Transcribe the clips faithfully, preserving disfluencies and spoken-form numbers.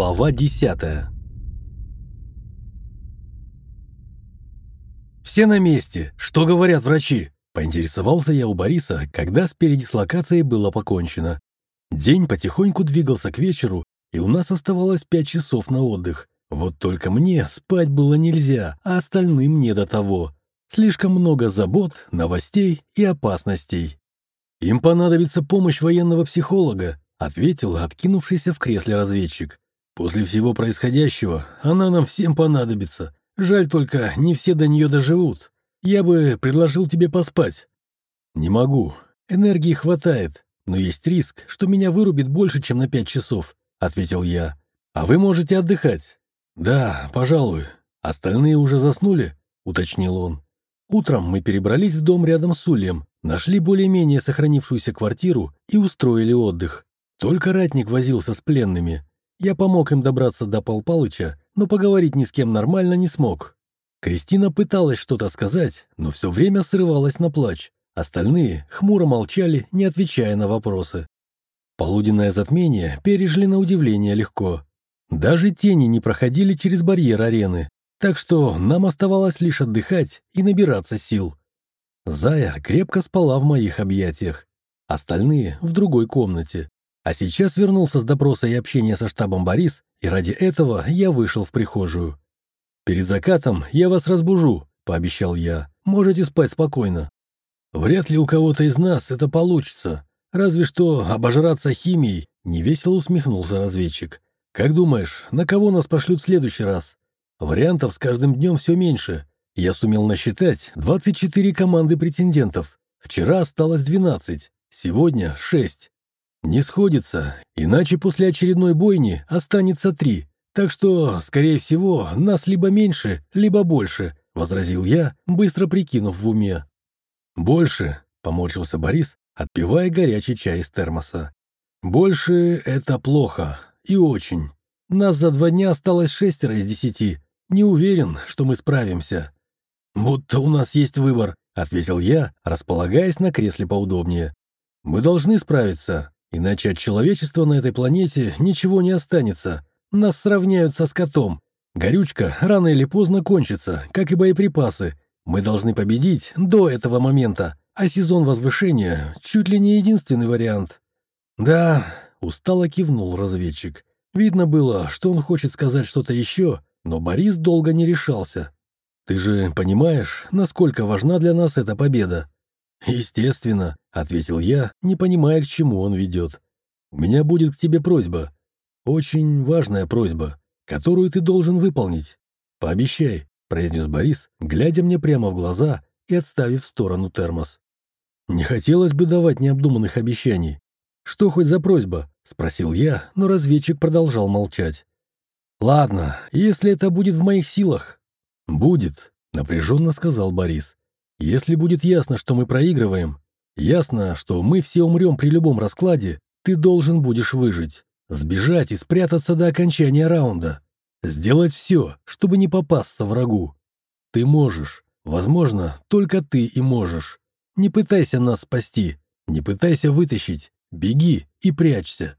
Глава десятая. «Все на месте! Что говорят врачи?» — поинтересовался я у Бориса, когда с передислокацией было покончено. День потихоньку двигался к вечеру, и у нас оставалось пять часов на отдых. Вот только мне спать было нельзя, а остальным не до того. Слишком много забот, новостей и опасностей. «Им понадобится помощь военного психолога», — ответил откинувшийся в кресле разведчик. «После всего происходящего она нам всем понадобится. Жаль только, не все до нее доживут. Я бы предложил тебе поспать». «Не могу. Энергии хватает, но есть риск, что меня вырубит больше, чем на пять часов», — ответил я. «А вы можете отдыхать». «Да, пожалуй. Остальные уже заснули?» — уточнил он. Утром мы перебрались в дом рядом с ульем, нашли более-менее сохранившуюся квартиру и устроили отдых. Только ратник возился с пленными. Я помог им добраться до Пал Палыча, но поговорить ни с кем нормально не смог. Кристина пыталась что-то сказать, но все время срывалась на плач. Остальные хмуро молчали, не отвечая на вопросы. Полуденное затмение пережили на удивление легко. Даже тени не проходили через барьер арены, так что нам оставалось лишь отдыхать и набираться сил. Зая крепко спала в моих объятиях, остальные в другой комнате. А сейчас вернулся с допроса и общения со штабом Борис, и ради этого я вышел в прихожую. «Перед закатом я вас разбужу», — пообещал я. «Можете спать спокойно». «Вряд ли у кого-то из нас это получится. Разве что обожраться химией», — невесело усмехнулся разведчик. «Как думаешь, на кого нас пошлют в следующий раз? Вариантов с каждым днем все меньше. Я сумел насчитать двадцать четыре команды претендентов. Вчера осталось двенадцать, сегодня шесть. Не сходится, иначе после очередной бойни останется три. Так что, скорее всего, нас либо меньше, либо больше», — возразил я, быстро прикинув в уме. «Больше», — поморщился Борис, отпивая горячий чай из термоса. «Больше — это плохо. И очень. Нас за два дня осталось шестеро из десяти. Не уверен, что мы справимся». «Будто у нас есть выбор», — ответил я, располагаясь на кресле поудобнее. «Мы должны справиться. Иначе от человечества на этой планете ничего не останется. Нас сравняют со скотом. Горючка рано или поздно кончится, как и боеприпасы. Мы должны победить до этого момента, а сезон возвышения чуть ли не единственный вариант». «Да», — устало кивнул разведчик. Видно было, что он хочет сказать что-то еще, но Борис долго не решался. «Ты же понимаешь, насколько важна для нас эта победа?» «Естественно», — ответил я, не понимая, к чему он ведет. «У меня будет к тебе просьба. Очень важная просьба, которую ты должен выполнить. Пообещай», — произнес Борис, глядя мне прямо в глаза и отставив в сторону термос. Не хотелось бы давать необдуманных обещаний. «Что хоть за просьба?» — спросил я, но разведчик продолжал молчать. «Ладно, если это будет в моих силах». «Будет», — напряженно сказал Борис. «Если будет ясно, что мы проигрываем, ясно, что мы все умрем при любом раскладе, ты должен будешь выжить, сбежать и спрятаться до окончания раунда, сделать все, чтобы не попасться врагу. Ты можешь, возможно, только ты и можешь. Не пытайся нас спасти, не пытайся вытащить, беги и прячься».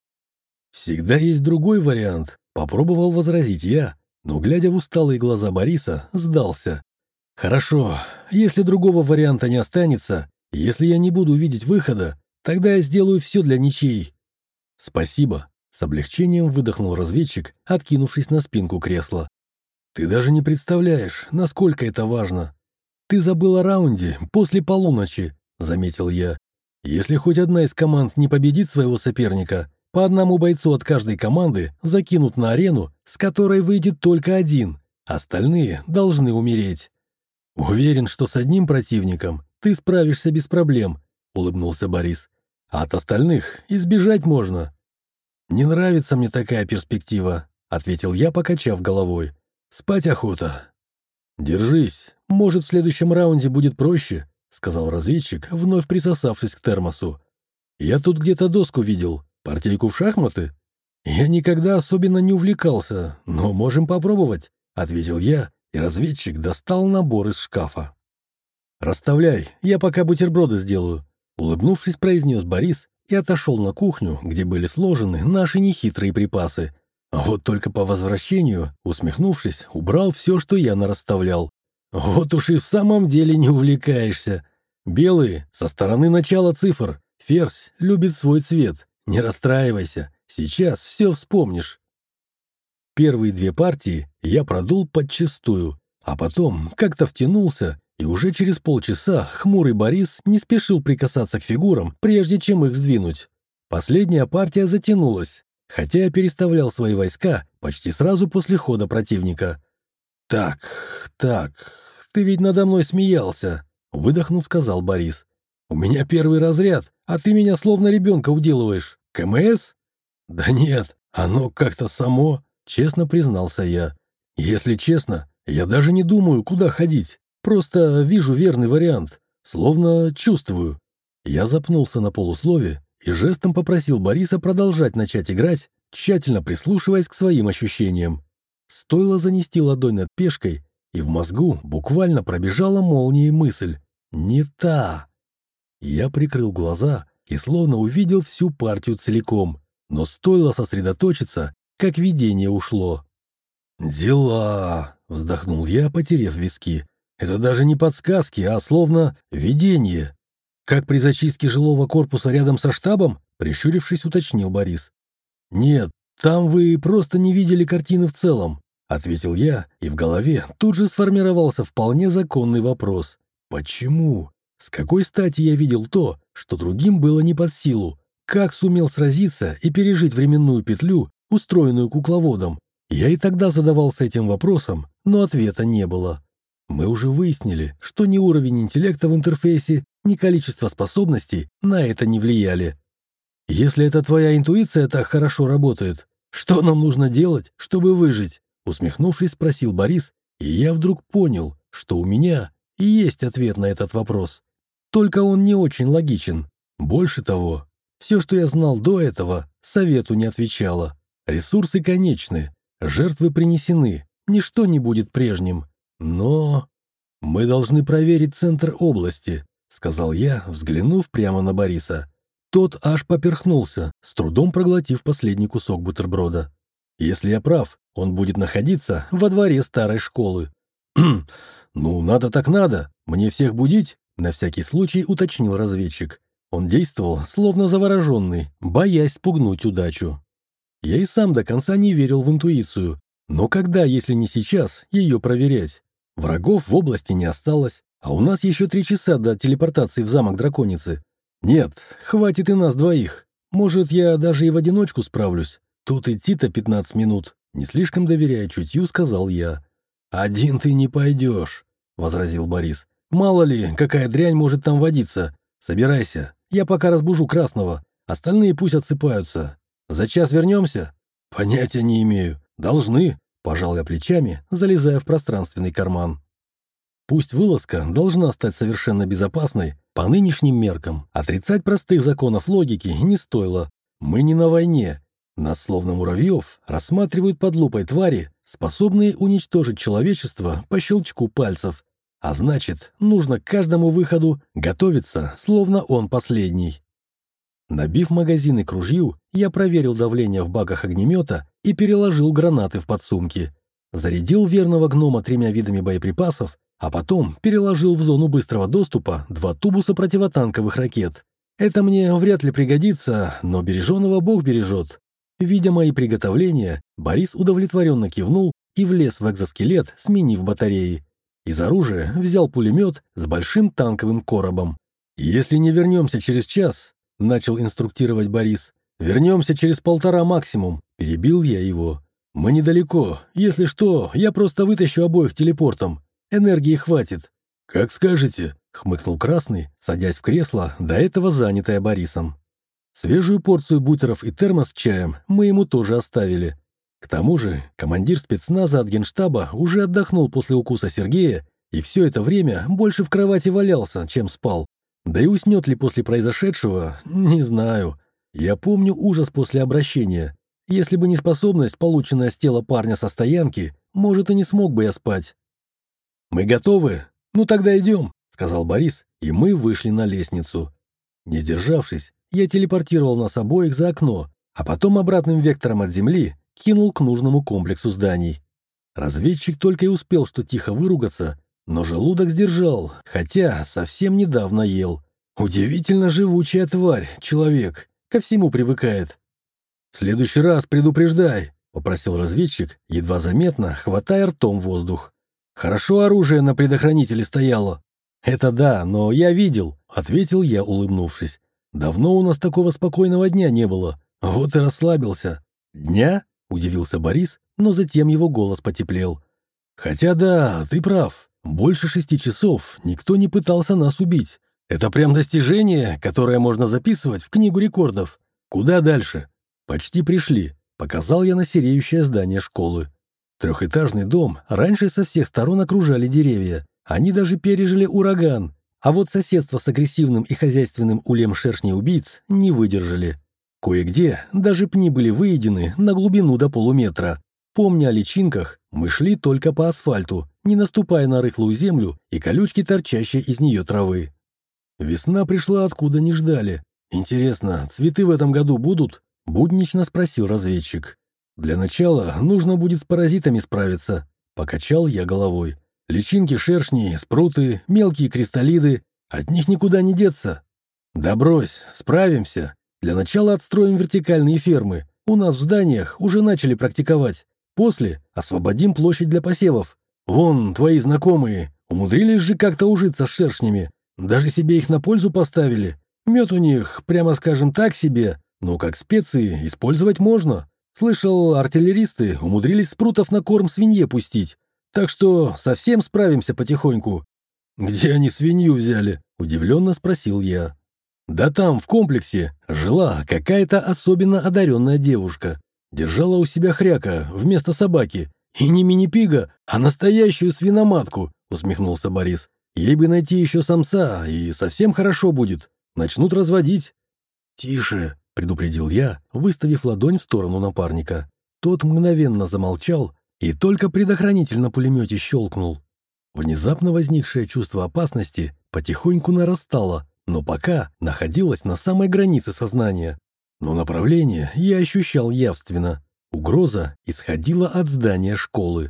«Всегда есть другой вариант», — попробовал возразить я, но, глядя в усталые глаза Бориса, сдался. «Хорошо, если другого варианта не останется, если я не буду видеть выхода, тогда я сделаю все для ничьей». «Спасибо», — с облегчением выдохнул разведчик, откинувшись на спинку кресла. «Ты даже не представляешь, насколько это важно. Ты забыл о раунде после полуночи», — заметил я. «Если хоть одна из команд не победит своего соперника, по одному бойцу от каждой команды закинут на арену, с которой выйдет только один, остальные должны умереть». «Уверен, что с одним противником ты справишься без проблем», — улыбнулся Борис. «А от остальных избежать можно». «Не нравится мне такая перспектива», — ответил я, покачав головой. «Спать охота». «Держись, может, в следующем раунде будет проще», — сказал разведчик, вновь присосавшись к термосу. «Я тут где-то доску видел. Партийку в шахматы?» «Я никогда особенно не увлекался, но можем попробовать», — ответил я, и разведчик достал набор из шкафа. «Расставляй, я пока бутерброды сделаю», — улыбнувшись, произнес Борис и отошел на кухню, где были сложены наши нехитрые припасы. А вот только по возвращению, усмехнувшись, убрал все, что я нарасставлял. Вот уж и в самом деле не увлекаешься. Белые — со стороны начала цифр. Ферзь любит свой цвет. Не расстраивайся, сейчас все вспомнишь. Первые две партии я продул подчистую, а потом как-то втянулся, и уже через полчаса хмурый Борис не спешил прикасаться к фигурам, прежде чем их сдвинуть. Последняя партия затянулась, хотя я переставлял свои войска почти сразу после хода противника. «Так, так, ты ведь надо мной смеялся», — выдохнув, сказал Борис. «У меня первый разряд, а ты меня словно ребенка уделываешь. КМС?» «Да нет, оно как-то само», — честно признался я. «Если честно, я даже не думаю, куда ходить. Просто вижу верный вариант, словно чувствую». Я запнулся на полуслове и жестом попросил Бориса продолжать начать играть, тщательно прислушиваясь к своим ощущениям. Стоило занести ладонь над пешкой, и в мозгу буквально пробежала молнией мысль: «Не та!». Я прикрыл глаза и словно увидел всю партию целиком, но стоило сосредоточиться, как видение ушло. «Дела!» — вздохнул я, потеряв виски. «Это даже не подсказки, а словно видение». «Как при зачистке жилого корпуса рядом со штабом?» — прищурившись, уточнил Борис. «Нет, там вы просто не видели картины в целом», — ответил я, и в голове тут же сформировался вполне законный вопрос. «Почему? С какой стати я видел то, что другим было не под силу? Как сумел сразиться и пережить временную петлю, устроенную кукловодом? Я и тогда задавался этим вопросом, но ответа не было. Мы уже выяснили, что ни уровень интеллекта в интерфейсе, ни количество способностей на это не влияли. Если это твоя интуиция так хорошо работает, что нам нужно делать, чтобы выжить?» Усмехнувшись, спросил Борис, и я вдруг понял, что у меня и есть ответ на этот вопрос. Только он не очень логичен. Больше того, все, что я знал до этого, совету не отвечало. Ресурсы конечны, жертвы принесены, ничто не будет прежним. Но мы должны проверить центр области, сказал я, взглянув прямо на Бориса. Тот аж поперхнулся, с трудом проглотив последний кусок бутерброда. Если я прав, он будет находиться во дворе старой школы. «Ну, надо так надо. Мне всех будить?» — на всякий случай уточнил разведчик. Он действовал, словно завороженный, боясь спугнуть удачу. Я и сам до конца не верил в интуицию. Но когда, если не сейчас, ее проверять? Врагов в области не осталось, а у нас еще три часа до телепортации в замок Драконицы. Нет, хватит и нас двоих. Может, я даже и в одиночку справлюсь. Тут идти-то пятнадцать минут. Не слишком доверяя чутью, сказал я. «Один ты не пойдешь», — возразил Борис. «Мало ли, какая дрянь может там водиться. Собирайся, я пока разбужу Красного. Остальные пусть отсыпаются. За час вернемся?» «Понятия не имею. Должны», — пожал я плечами, залезая в пространственный карман. Пусть вылазка должна стать совершенно безопасной, по нынешним меркам отрицать простых законов логики не стоило. Мы не на войне. Нас, словно муравьев, рассматривают под лупой твари, способные уничтожить человечество по щелчку пальцев. А значит, нужно к каждому выходу готовиться, словно он последний. Набив магазины к ружью, я проверил давление в баках огнемета и переложил гранаты в подсумки. Зарядил верного гнома тремя видами боеприпасов, а потом переложил в зону быстрого доступа два тубуса противотанковых ракет. Это мне вряд ли пригодится, но береженого Бог бережет. Видя мои приготовления, Борис удовлетворенно кивнул и влез в экзоскелет, сменив батареи. Из оружия взял пулемет с большим танковым коробом. «Если не вернемся через час», — начал инструктировать Борис, — «вернемся через полтора максимум», — перебил я его. «Мы недалеко. Если что, я просто вытащу обоих телепортом. Энергии хватит». «Как скажете», — хмыкнул Красный, садясь в кресло, до этого занятое Борисом. Свежую порцию бутеров и термос с чаем мы ему тоже оставили. К тому же командир спецназа от генштаба уже отдохнул после укуса Сергея и все это время больше в кровати валялся, чем спал. Да и уснет ли после произошедшего, не знаю. Я помню ужас после обращения. Если бы не способность, полученная с тела парня со стоянки, может, и не смог бы я спать. «Мы готовы? Ну тогда идем», — сказал Борис, и мы вышли на лестницу. Не сдержавшись, я телепортировал нас обоих за окно, а потом обратным вектором от земли кинул к нужному комплексу зданий. Разведчик только и успел что тихо выругаться, но желудок сдержал, хотя совсем недавно ел. Удивительно живучая тварь, человек, ко всему привыкает. «В следующий раз предупреждай», — попросил разведчик, едва заметно, хватая ртом воздух. «Хорошо оружие на предохранителе стояло». «Это да, но я видел», — ответил я, улыбнувшись. «Давно у нас такого спокойного дня не было. Вот и расслабился». «Дня?» — удивился Борис, но затем его голос потеплел. «Хотя да, ты прав. Больше шести часов никто не пытался нас убить. Это прям достижение, которое можно записывать в книгу рекордов. Куда дальше?» «Почти пришли», — показал я на сереющее здание школы. Трехэтажный дом раньше со всех сторон окружали деревья. Они даже пережили ураган. А вот соседство с агрессивным и хозяйственным улем шершней-убийц не выдержали. Кое-где даже пни были выедены на глубину до полуметра. Помня о личинках, мы шли только по асфальту, не наступая на рыхлую землю и колючки, торчащие из нее травы. Весна пришла откуда не ждали. «Интересно, цветы в этом году будут?» — буднично спросил разведчик. «Для начала нужно будет с паразитами справиться», — покачал я головой. «Личинки шершней, спруты, мелкие кристаллиды. От них никуда не деться». «Да брось, справимся. Для начала отстроим вертикальные фермы. У нас в зданиях уже начали практиковать. После освободим площадь для посевов. Вон, твои знакомые умудрились же как-то ужиться с шершнями. Даже себе их на пользу поставили. Мед у них, прямо скажем, так себе, но как специи использовать можно. Слышал, артиллеристы умудрились спрутов на корм свинье пустить. Так что совсем справимся потихоньку». «Где они свинью взяли?» – удивленно спросил я. «Да там, в комплексе, жила какая-то особенно одаренная девушка. Держала у себя хряка вместо собаки. И не мини-пига, а настоящую свиноматку», – усмехнулся Борис. «Ей бы найти еще самца, и совсем хорошо будет. Начнут разводить». «Тише», — предупредил я, выставив ладонь в сторону напарника. Тот мгновенно замолчал и только предохранитель на пулемете щелкнул. Внезапно возникшее чувство опасности потихоньку нарастало, но пока находилось на самой границе сознания. Но направление я ощущал явственно. Угроза исходила от здания школы.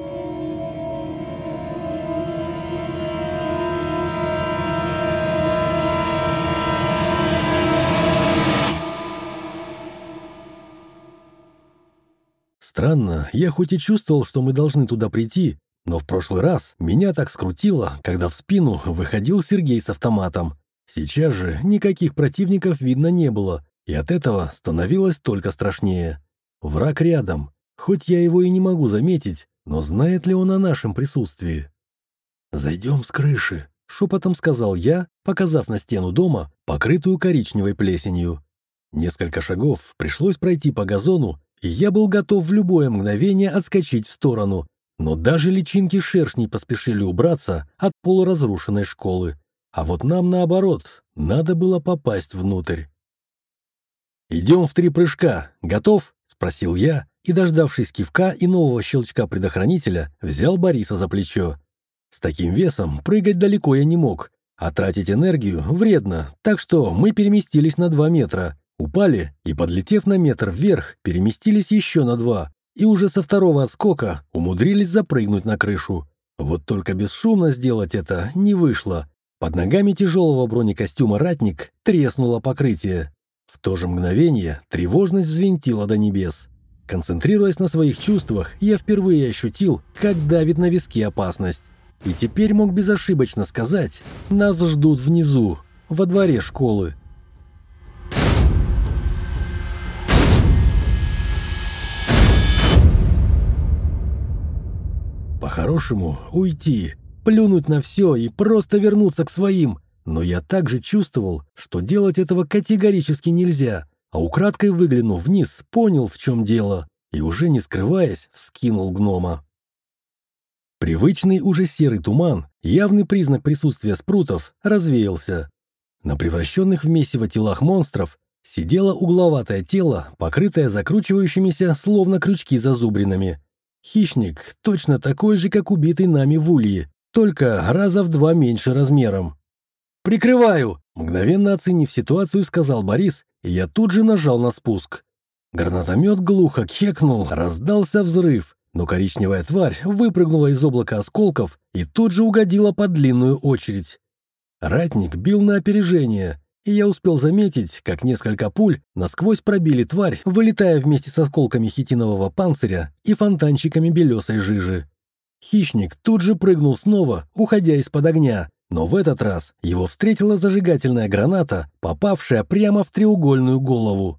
Странно, я хоть и чувствовал, что мы должны туда прийти, но в прошлый раз меня так скрутило, когда в спину выходил Сергей с автоматом. Сейчас же никаких противников видно не было, и от этого становилось только страшнее. Враг рядом, хоть я его и не могу заметить, но знает ли он о нашем присутствии? «Зайдем с крыши», — шепотом сказал я, показав на стену дома, покрытую коричневой плесенью. Несколько шагов пришлось пройти по газону, и я был готов в любое мгновение отскочить в сторону, но даже личинки шершней поспешили убраться от полуразрушенной школы. А вот нам, наоборот, надо было попасть внутрь. «Идем в три прыжка. Готов?» — спросил я, и, дождавшись кивка и нового щелчка предохранителя, взял Бориса за плечо. С таким весом прыгать далеко я не мог, а тратить энергию вредно, так что мы переместились на два метра. Упали и, подлетев на метр вверх, переместились еще на два, и уже со второго отскока умудрились запрыгнуть на крышу. Вот только бесшумно сделать это не вышло. Под ногами тяжелого бронекостюма «Ратник» треснуло покрытие. В то же мгновение тревожность взвинтила до небес. Концентрируясь на своих чувствах, я впервые ощутил, как давит на виски опасность. И теперь мог безошибочно сказать: нас ждут внизу, во дворе школы. По-хорошему уйти, плюнуть на все и просто вернуться к своим, но я также чувствовал, что делать этого категорически нельзя, а украдкой выглянув вниз, понял, в чем дело, и уже не скрываясь, вскинул гнома. Привычный уже серый туман, явный признак присутствия спрутов, развеялся. На превращенных в месиво телах монстров сидело угловатое тело, покрытое закручивающимися, словно крючки, зазубринами. Хищник точно такой же, как убитый нами в улье, только раза в два меньше размером. «Прикрываю!» — мгновенно оценив ситуацию, сказал Борис, и я тут же нажал на спуск. Гранатомет глухо кекнул, раздался взрыв, но коричневая тварь выпрыгнула из облака осколков и тут же угодила под длинную очередь. Ратник бил на опережение, и я успел заметить, как несколько пуль насквозь пробили тварь, вылетая вместе с осколками хитинового панциря и фонтанчиками белесой жижи. Хищник тут же прыгнул снова, уходя из-под огня, но в этот раз его встретила зажигательная граната, попавшая прямо в треугольную голову.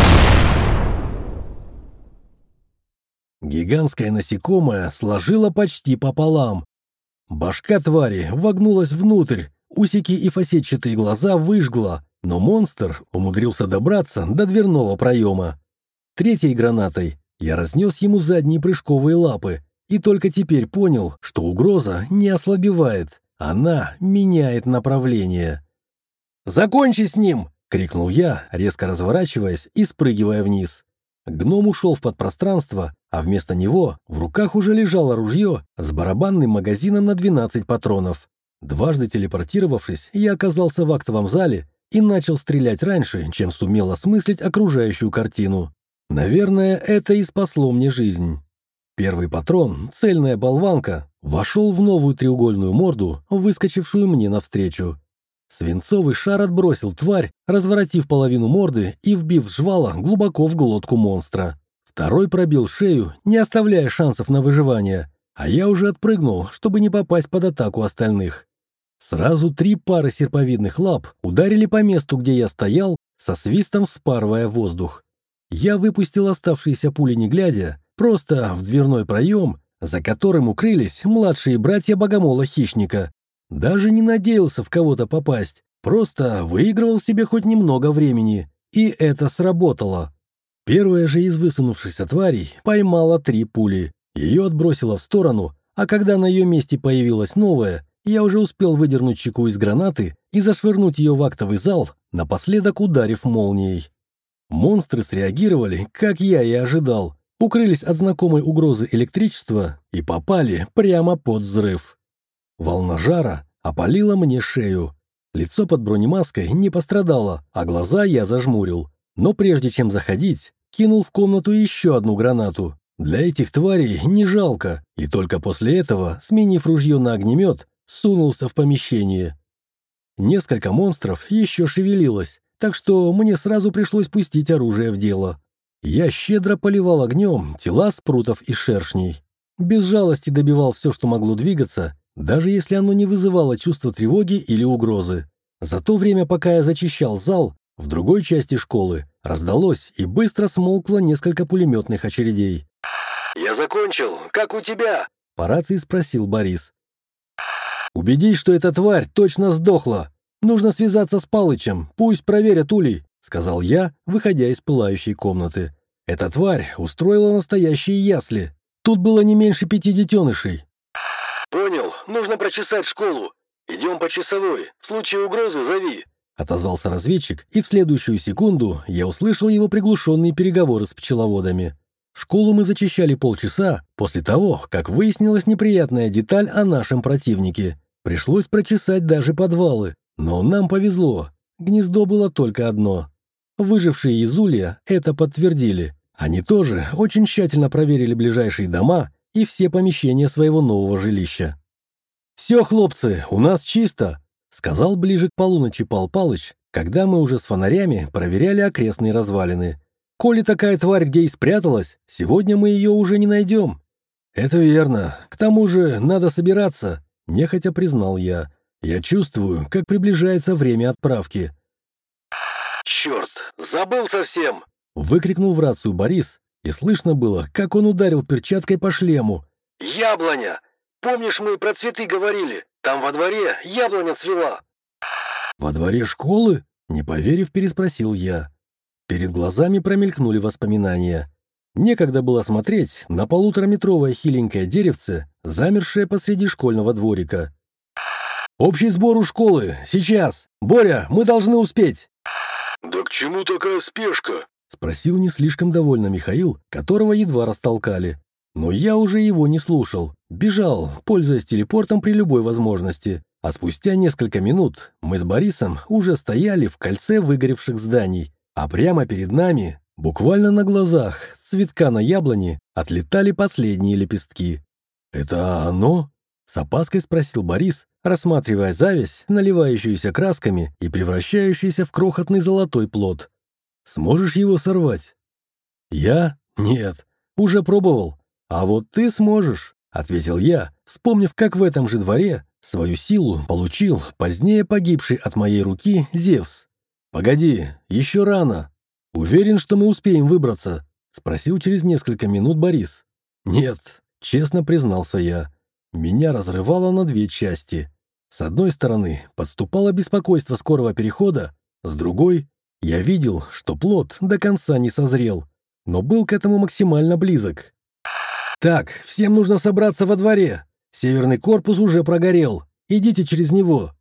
Гигантское насекомое сложило почти пополам. Башка твари вогнулась внутрь, усики и фасетчатые глаза выжгло, но монстр умудрился добраться до дверного проема. Третьей гранатой я разнес ему задние прыжковые лапы и только теперь понял, что угроза не ослабевает, она меняет направление. «Закончи с ним!» — крикнул я, резко разворачиваясь и спрыгивая вниз. Гном ушел в подпространство, а вместо него в руках уже лежало ружье с барабанным магазином на двенадцать патронов. Дважды телепортировавшись, я оказался в актовом зале и начал стрелять раньше, чем сумел осмыслить окружающую картину. Наверное, это и спасло мне жизнь. Первый патрон, цельная болванка, вошел в новую треугольную морду, выскочившую мне навстречу. Свинцовый шар отбросил тварь, разворотив половину морды и вбив жвала глубоко в глотку монстра. Второй пробил шею, не оставляя шансов на выживание, а я уже отпрыгнул, чтобы не попасть под атаку остальных. Сразу три пары серповидных лап ударили по месту, где я стоял, со свистом вспарывая воздух. Я выпустил оставшиеся пули не глядя, просто в дверной проем, за которым укрылись младшие братья богомола-хищника. Даже не надеялся в кого-то попасть, просто выигрывал себе хоть немного времени, и это сработало. Первая же из высунувшихся тварей поймала три пули. Ее отбросило в сторону, а когда на ее месте появилась новая, я уже успел выдернуть чеку из гранаты и зашвырнуть ее в актовый зал, напоследок ударив молнией. Монстры среагировали, как я и ожидал, укрылись от знакомой угрозы электричества и попали прямо под взрыв. Волна жара опалила мне шею. Лицо под бронемаской не пострадало, а глаза я зажмурил. Но прежде чем заходить, кинул в комнату еще одну гранату. Для этих тварей не жалко, и только после этого, сменив ружье на огнемет, сунулся в помещение. Несколько монстров еще шевелилось, так что мне сразу пришлось пустить оружие в дело. Я щедро поливал огнем тела спрутов и шершней. Без жалости добивал все, что могло двигаться, даже если оно не вызывало чувства тревоги или угрозы. За то время, пока я зачищал зал, в другой части школы раздалось и быстро смолкло несколько пулеметных очередей. «Я закончил. Как у тебя?» — по рации спросил Борис. «Убедись, что эта тварь точно сдохла. Нужно связаться с Палычем, пусть проверят улей», — сказал я, выходя из пылающей комнаты. «Эта тварь устроила настоящие ясли. Тут было не меньше пяти детенышей». «Понял. Нужно прочесать школу. Идем по часовой. В случае угрозы зови». Отозвался разведчик, и в следующую секунду я услышал его приглушенные переговоры с пчеловодами. Школу мы зачищали полчаса после того, как выяснилась неприятная деталь о нашем противнике. Пришлось прочесать даже подвалы, но нам повезло. Гнездо было только одно. Выжившие из улья это подтвердили. Они тоже очень тщательно проверили ближайшие дома и все помещения своего нового жилища. «Все, хлопцы, у нас чисто», — сказал ближе к полуночи Пал Палыч, когда мы уже с фонарями проверяли окрестные развалины. «Коли такая тварь где и спряталась, сегодня мы ее уже не найдем». «Это верно. К тому же надо собираться», — нехотя признал я. «Я чувствую, как приближается время отправки». «Черт, забыл совсем!» — выкрикнул в рацию Борис, и слышно было, как он ударил перчаткой по шлему. «Яблоня! Помнишь, мы про цветы говорили? Там во дворе яблоня цвела». «Во дворе школы?» — не поверив, переспросил я. Перед глазами промелькнули воспоминания. Некогда было смотреть на полутораметровое хиленькое деревце, замершее посреди школьного дворика. «Общий сбор у школы! Сейчас! Боря, мы должны успеть!» «Да к чему такая спешка?» — спросил не слишком довольно Михаил, которого едва растолкали. Но я уже его не слушал. Бежал, пользуясь телепортом при любой возможности. А спустя несколько минут мы с Борисом уже стояли в кольце выгоревших зданий. А прямо перед нами Буквально на глазах с цветка на яблоне отлетали последние лепестки. «Это оно?» — с опаской спросил Борис, рассматривая зависть, наливающуюся красками и превращающуюся в крохотный золотой плод. «Сможешь его сорвать?» «Я? Нет. Уже пробовал. А вот ты сможешь», — ответил я, вспомнив, как в этом же дворе свою силу получил позднее погибший от моей руки Зевс. «Погоди, еще рано. Уверен, что мы успеем выбраться?» — спросил через несколько минут Борис. «Нет», — честно признался я. Меня разрывало на две части. С одной стороны, подступало беспокойство скорого перехода, с другой — я видел, что плод до конца не созрел, но был к этому максимально близок. «Так, всем нужно собраться во дворе. Северный корпус уже прогорел. Идите через него».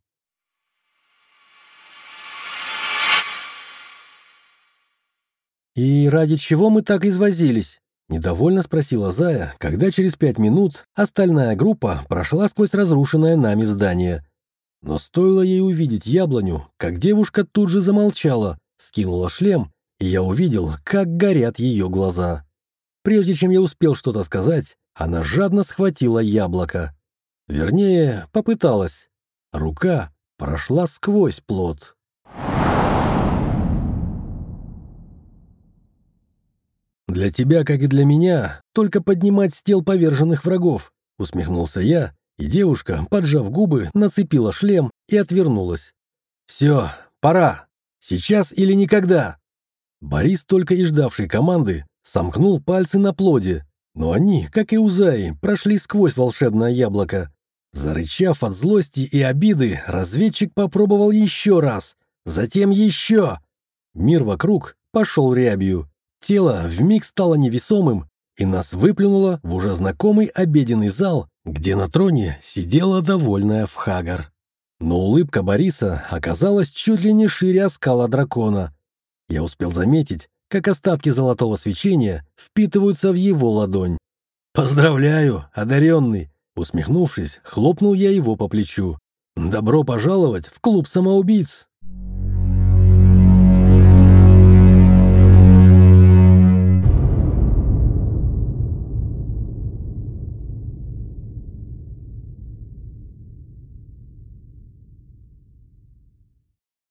«И ради чего мы так извозились?» — недовольно спросила Зая, когда через пять минут остальная группа прошла сквозь разрушенное нами здание. Но стоило ей увидеть яблоню, как девушка тут же замолчала, скинула шлем, и я увидел, как горят ее глаза. Прежде чем я успел что-то сказать, она жадно схватила яблоко. Вернее, попыталась. Рука прошла сквозь плод. «Для тебя, как и для меня, только поднимать с тел поверженных врагов», — усмехнулся я, и девушка, поджав губы, нацепила шлем и отвернулась. «Все, пора. Сейчас или никогда». Борис, только и ждавший команды, сомкнул пальцы на плоде, но они, как и у Заи, прошли сквозь волшебное яблоко. Зарычав от злости и обиды, разведчик попробовал еще раз, затем еще. Мир вокруг пошел рябью. Тело вмиг стало невесомым, и нас выплюнуло в уже знакомый обеденный зал, где на троне сидела довольная Вхагар. Но улыбка Бориса оказалась чуть ли не шире оскала дракона. Я успел заметить, как остатки золотого свечения впитываются в его ладонь. «Поздравляю, одаренный!» Усмехнувшись, хлопнул я его по плечу. «Добро пожаловать в клуб самоубийц!»